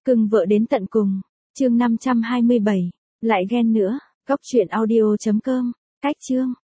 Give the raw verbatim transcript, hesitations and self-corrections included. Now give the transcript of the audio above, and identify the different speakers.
Speaker 1: Cưng vợ đến tận cùng. Chương năm trăm hai mươi bảy. Lại ghen nữa. Góc truyện audio chấm com. Cách chương.